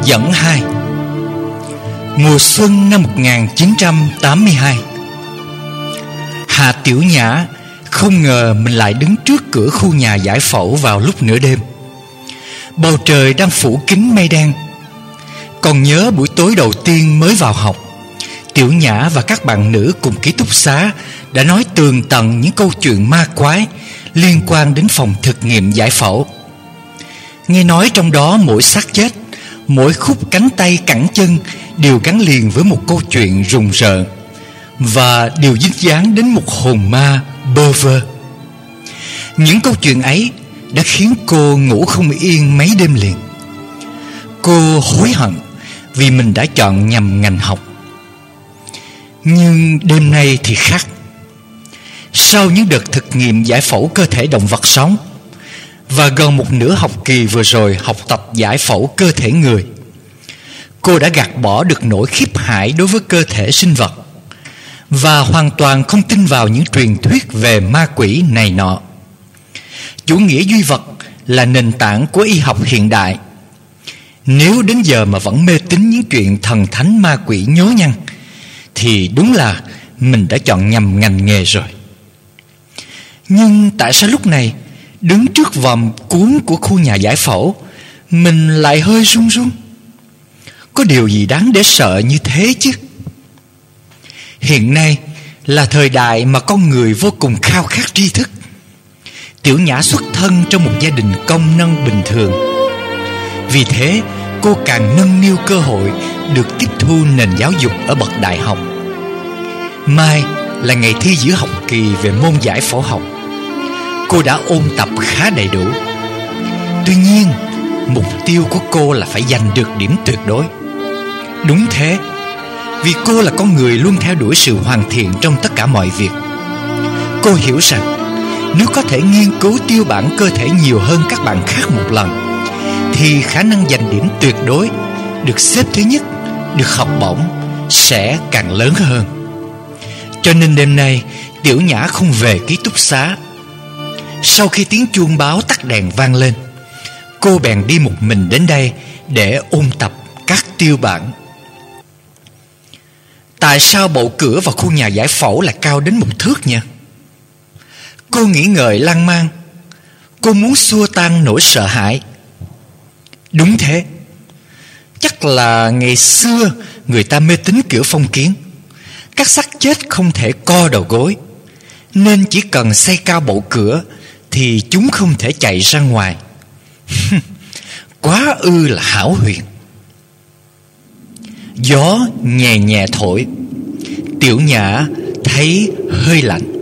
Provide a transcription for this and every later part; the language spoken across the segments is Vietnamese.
dẫn 2. Mùa xuân năm 1982. Hà Tiểu Nhã không ngờ mình lại đứng trước cửa khu nhà giải phẫu vào lúc nửa đêm. Bầu trời đang phủ kín mây đen. Còn nhớ buổi tối đầu tiên mới vào học, Tiểu Nhã và các bạn nữ cùng ký túc xá đã nói tường tận những câu chuyện ma quái liên quan đến phòng thực nghiệm giải phẫu. Nghe nói trong đó mỗi xác chết, mỗi khúc cánh tay cẳng chân đều gắn liền với một câu chuyện rùng rợn, và đều dính dáng đến một hồn ma bơ vơ. Những câu chuyện ấy đã khiến cô ngủ không yên mấy đêm liền. Cô hối hận vì mình đã chọn nhầm ngành học. Nhưng đêm nay thì khác. Sau những đợt thực nghiệm giải phẫu cơ thể động vật sống và gần một nửa học kỳ vừa rồi học tập giải phẫu cơ thể người, cô đã gạt bỏ được nỗi khiếp hãi đối với cơ thể sinh vật và hoàn toàn không tin vào những truyền thuyết về ma quỷ này nọ. Chủ nghĩa duy vật là nền tảng của y học hiện đại. Nếu đến giờ mà vẫn mê tín những chuyện thần thánh ma quỷ nhố nhăng thì đúng là mình đã chọn nhầm ngành nghề rồi. Nhưng tại sao lúc này, đứng trước vòm cuốn của khu nhà giải phẫu, mình lại hơi run run? Có điều gì đáng để sợ như thế chứ? Hiện nay là thời đại mà con người vô cùng khao khát tri thức. Tiểu Nhã xuất thân trong một gia đình công nông bình thường. Vì thế cô càng nâng niu cơ hội được tiếp thu nền giáo dục ở bậc đại học. Mai là ngày thi giữa học kỳ về môn giải phẫu học. Cô đã ôn tập khá đầy đủ. Tuy nhiên, mục tiêu của cô là phải giành được điểm tuyệt đối. Đúng thế, vì cô là con người luôn theo đuổi sự hoàn thiện trong tất cả mọi việc. Cô hiểu rằng nếu có thể nghiên cứu tiêu bản cơ thể nhiều hơn các bạn khác một lần thì khả năng giành điểm tuyệt đối, được xếp thứ nhất, được học bổng sẽ càng lớn hơn. Cho nên đêm nay Tiểu Nhã không về ký túc xá. Sau khi tiếng chuông báo tắt đèn vang lên, cô bèn đi một mình đến đây để ôn tập các tiêu bản. Tại sao bậu cửa vào khu nhà giải phẫu lại cao đến 1 thước nhỉ? Cô nghĩ ngợi lan man. Cô muốn xua tan nỗi sợ hãi. Đúng thế, chắc là ngày xưa người ta mê tín kiểu phong kiến. Các xác chết không thể co đầu gối, nên chỉ cần xây cao bậu cửa thì chúng không thể chạy ra ngoài. Quá ư là hão huyền. Gió nhẹ nhẹ thổi. Tiểu Nhã thấy hơi lạnh.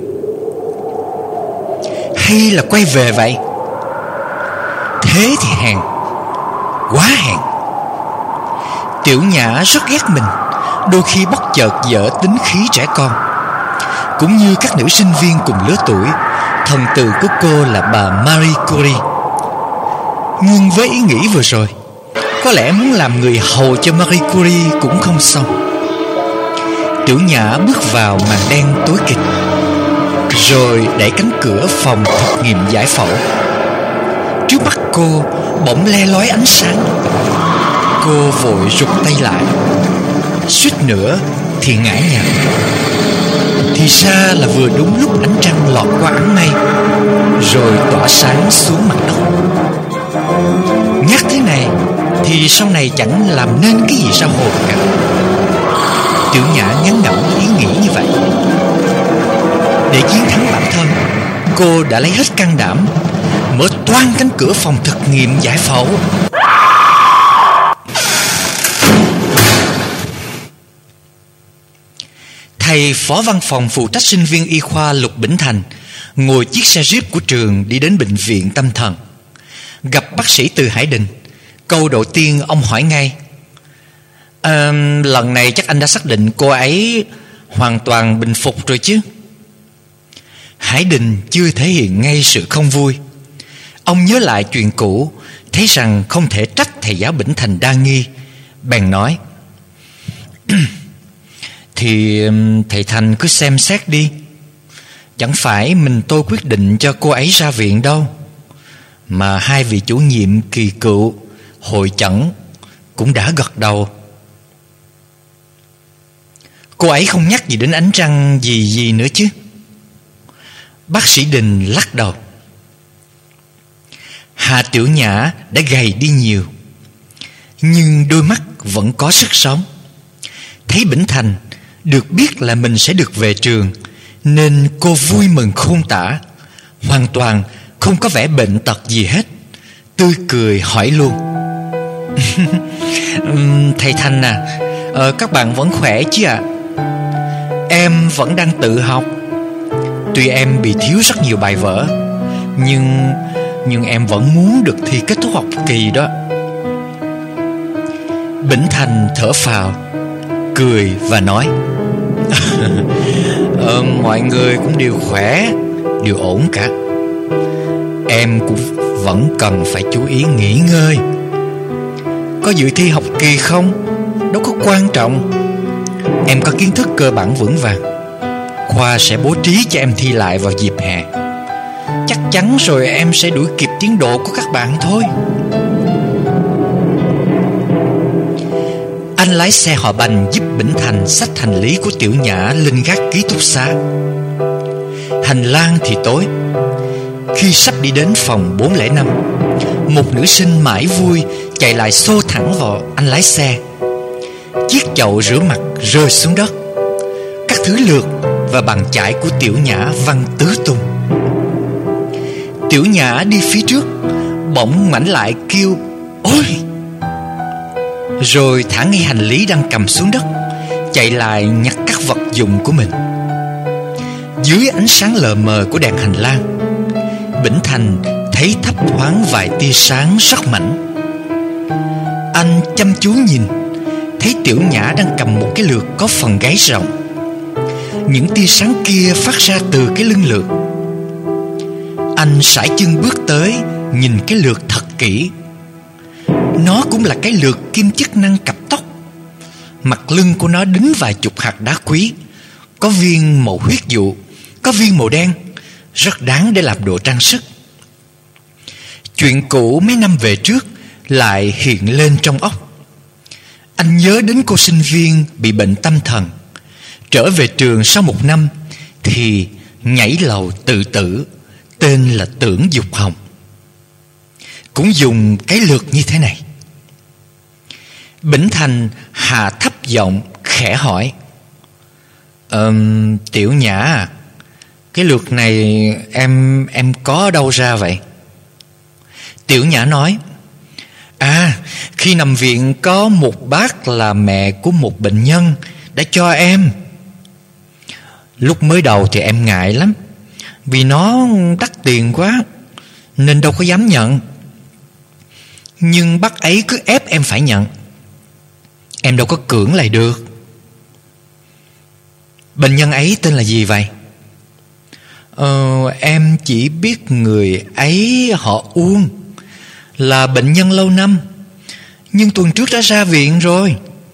Hay là quay về vậy? Thế thì hèn, quá hèn. Tiểu Nhã rất ghét mình đôi khi bất chợt dở tính khí trẻ con. Cũng như các nữ sinh viên cùng lứa tuổi, thần tượng của cô là bà Marie Curie. Nhưng với ý nghĩ vừa rồi, có lẽ muốn làm người hầu cho Marie Curie cũng không xong. Tiểu Nhã bước vào màn đen tối kịch, rồi đẩy cánh cửa phòng thực nghiệm giải phẫu. Trước mắt cô bỗng le lói ánh sáng. Cô vội rụt tay lại, suýt nữa thì ngã nhào. Thì ra là vừa đúng lúc ánh trăng lọt qua áng mây, rồi tỏa sáng xuống mặt đất. Nhắc thế này thì sau này chẳng làm nên cái gì ra hồn cả. Tiểu Nhã ngán ngẩm ý nghĩ như vậy. Để chiến thắng bản thân, cô đã lấy hết can đảm mở toang cánh cửa phòng thực nghiệm giải phẫu. Thầy phó văn phòng phụ trách sinh viên y khoa Lục Bỉnh Thành ngồi chiếc xe jeep của trường đi đến bệnh viện tâm thần. Gặp bác sĩ Từ Hải Đình, câu đầu tiên ông hỏi ngay: lần này chắc anh đã xác định cô ấy hoàn toàn bình phục rồi chứ? Hải Đình chưa thể hiện ngay sự không vui. Ông nhớ lại chuyện cũ, thấy rằng không thể trách thầy giáo Bỉnh Thành đa nghi, bèn nói: thì thầy Thành cứ xem xét đi. Chẳng phải mình tôi quyết định cho cô ấy ra viện đâu, mà hai vị chủ nhiệm kỳ cựu, hội chẩn cũng đã gật đầu. Cô ấy không nhắc gì đến ánh trăng gì nữa chứ? Bác sĩ Đình lắc đầu. Hà Tiểu Nhã đã gầy đi nhiều, nhưng đôi mắt vẫn có sức sống. Thấy Bỉnh Thành được biết là mình sẽ được về trường, nên cô vui mừng khôn tả, hoàn toàn không có vẻ bệnh tật gì hết. Tươi cười hỏi luôn. Thầy Thành à, các bạn vẫn khỏe chứ ạ? Em vẫn đang tự học. Tuy em bị thiếu rất nhiều bài vở, nhưng em vẫn muốn được thi kết thúc học kỳ đó. Bỉnh Thành thở phào, cười và nói. Mọi người cũng đều khỏe, đều ổn cả. Em cũng vẫn cần phải chú ý nghỉ ngơi. Có dự thi học kỳ không, đâu có quan trọng. Em có kiến thức cơ bản vững vàng, khoa sẽ bố trí cho em thi lại vào dịp hè. Chắc chắn rồi em sẽ đuổi kịp tiến độ của các bạn thôi. Anh lái xe họ Bành giúp Bỉnh Thành xách hành lý của Tiểu Nhã lên gác ký túc xá. Hành lang thì tối. Khi sắp đi đến phòng 405, một nữ sinh mãi vui chạy lại xô thẳng vào anh lái xe. Chiếc chậu rửa mặt rơi xuống đất. Các thứ lược và bàn chải của Tiểu Nhã văng tứ tung. Tiểu Nhã đi phía trước, bỗng ngoảnh lại kêu ôi, rồi thả ngay hành lý đang cầm xuống đất, chạy lại nhặt các vật dụng của mình. Dưới ánh sáng lờ mờ của đèn hành lang, Bỉnh Thành thấy thấp thoáng vài tia sáng rất mạnh. Anh chăm chú nhìn, thấy Tiểu Nhã đang cầm một cái lược có phần gáy rộng. Những tia sáng kia phát ra từ cái lưng lược. Anh sải chân bước tới, nhìn cái lược thật kỹ. Nó cũng là cái lược kim chức năng cặp tóc. Mặt lưng của nó đính vài chục hạt đá quý, có viên màu huyết dụ, có viên màu đen, rất đáng để làm đồ trang sức. Chuyện cũ mấy năm về trước lại hiện lên trong óc. Anh nhớ đến cô sinh viên bị bệnh tâm thần, trở về trường sau 1 năm thì nhảy lầu tự tử, tên là Tưởng Dục Hồng, cũng dùng cái lược như thế này. Bỉnh Thành hạ thấp giọng khẽ hỏi. Tiểu Nhã, cái lược này em có ở đâu ra vậy? Tiểu Nhã nói. Khi nằm viện có một bác là mẹ của một bệnh nhân đã cho em. Lúc mới đầu thì em ngại lắm, vì nó đắt tiền quá nên đâu có dám nhận. Nhưng bác ấy cứ ép em phải nhận, em đâu có cưỡng lại được. Bệnh nhân ấy tên là gì vậy? Em chỉ biết người ấy họ Uông, là bệnh nhân lâu năm, nhưng tuần trước đã ra viện rồi.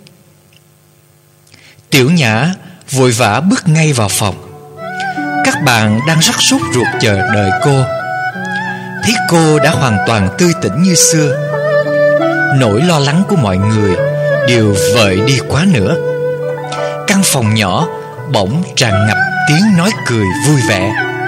Tiểu Nhã vội vã bước ngay vào phòng. Các bạn đang rất sốt ruột chờ đợi cô. Thấy cô đã hoàn toàn tươi tỉnh như xưa, nỗi lo lắng của mọi người đều vơi đi quá nữa. Căn phòng nhỏ bỗng tràn ngập tiếng nói cười vui vẻ.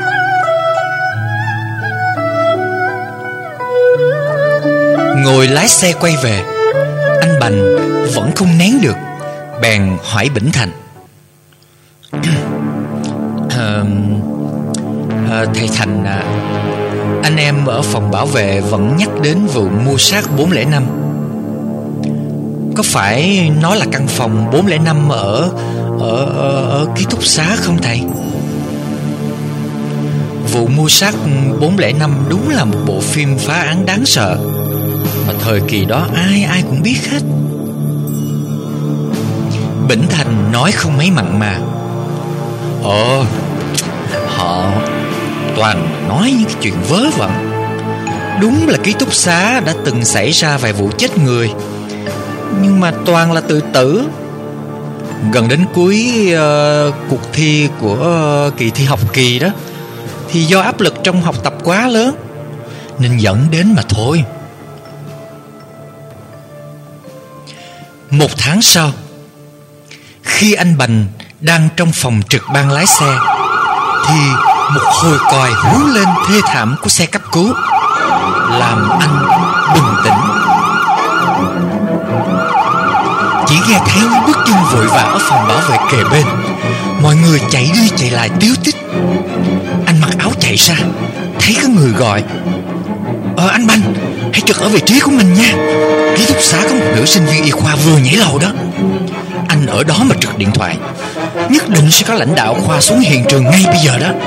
Ngồi lái xe quay về, anh Bành vẫn không nén được, bèn hỏi Bỉnh Thành. Thầy Thành à, anh em ở phòng bảo vệ vẫn nhắc đến vụ mua xác 405. Có phải nó là căn phòng 405 ở ký túc xá không thầy? Vụ mua xác 405 đúng là một bộ phim phá án đáng sợ, mà thời kỳ đó ai cũng biết hết. Bỉnh Thành nói không mấy mặn mà. Họ toàn nói những cái chuyện vớ vẩn. Đúng là ký túc xá đã từng xảy ra vài vụ chết người, nhưng mà toàn là tự tử. Gần đến cuối cuộc thi của kỳ thi học kỳ đó, thì do áp lực trong học tập quá lớn nên dẫn đến mà thôi. 1 tháng sau, khi anh Bành đang trong phòng trực ban lái xe, thì một hồi còi hú lên thê thảm của xe cấp cứu làm anh bừng tỉnh. Chỉ nghe thấy những bước chân vội vã ở phòng bảo vệ kề bên. Mọi người chạy đi chạy lại tíu tít. Anh mặc áo chạy ra, thấy có người gọi: anh Bành, hãy trực ở vị trí của mình nha. Ký túc xá có một nữ sinh viên y khoa vừa nhảy lầu đó. Anh ở đó mà trực điện thoại, nhất định sẽ có lãnh đạo khoa xuống hiện trường ngay bây giờ đó.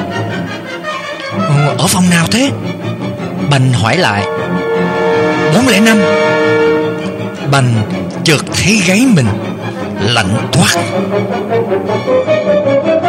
Ở phòng nào thế? Bành hỏi lại. 405. Bành chợt thấy gáy mình lạnh toát.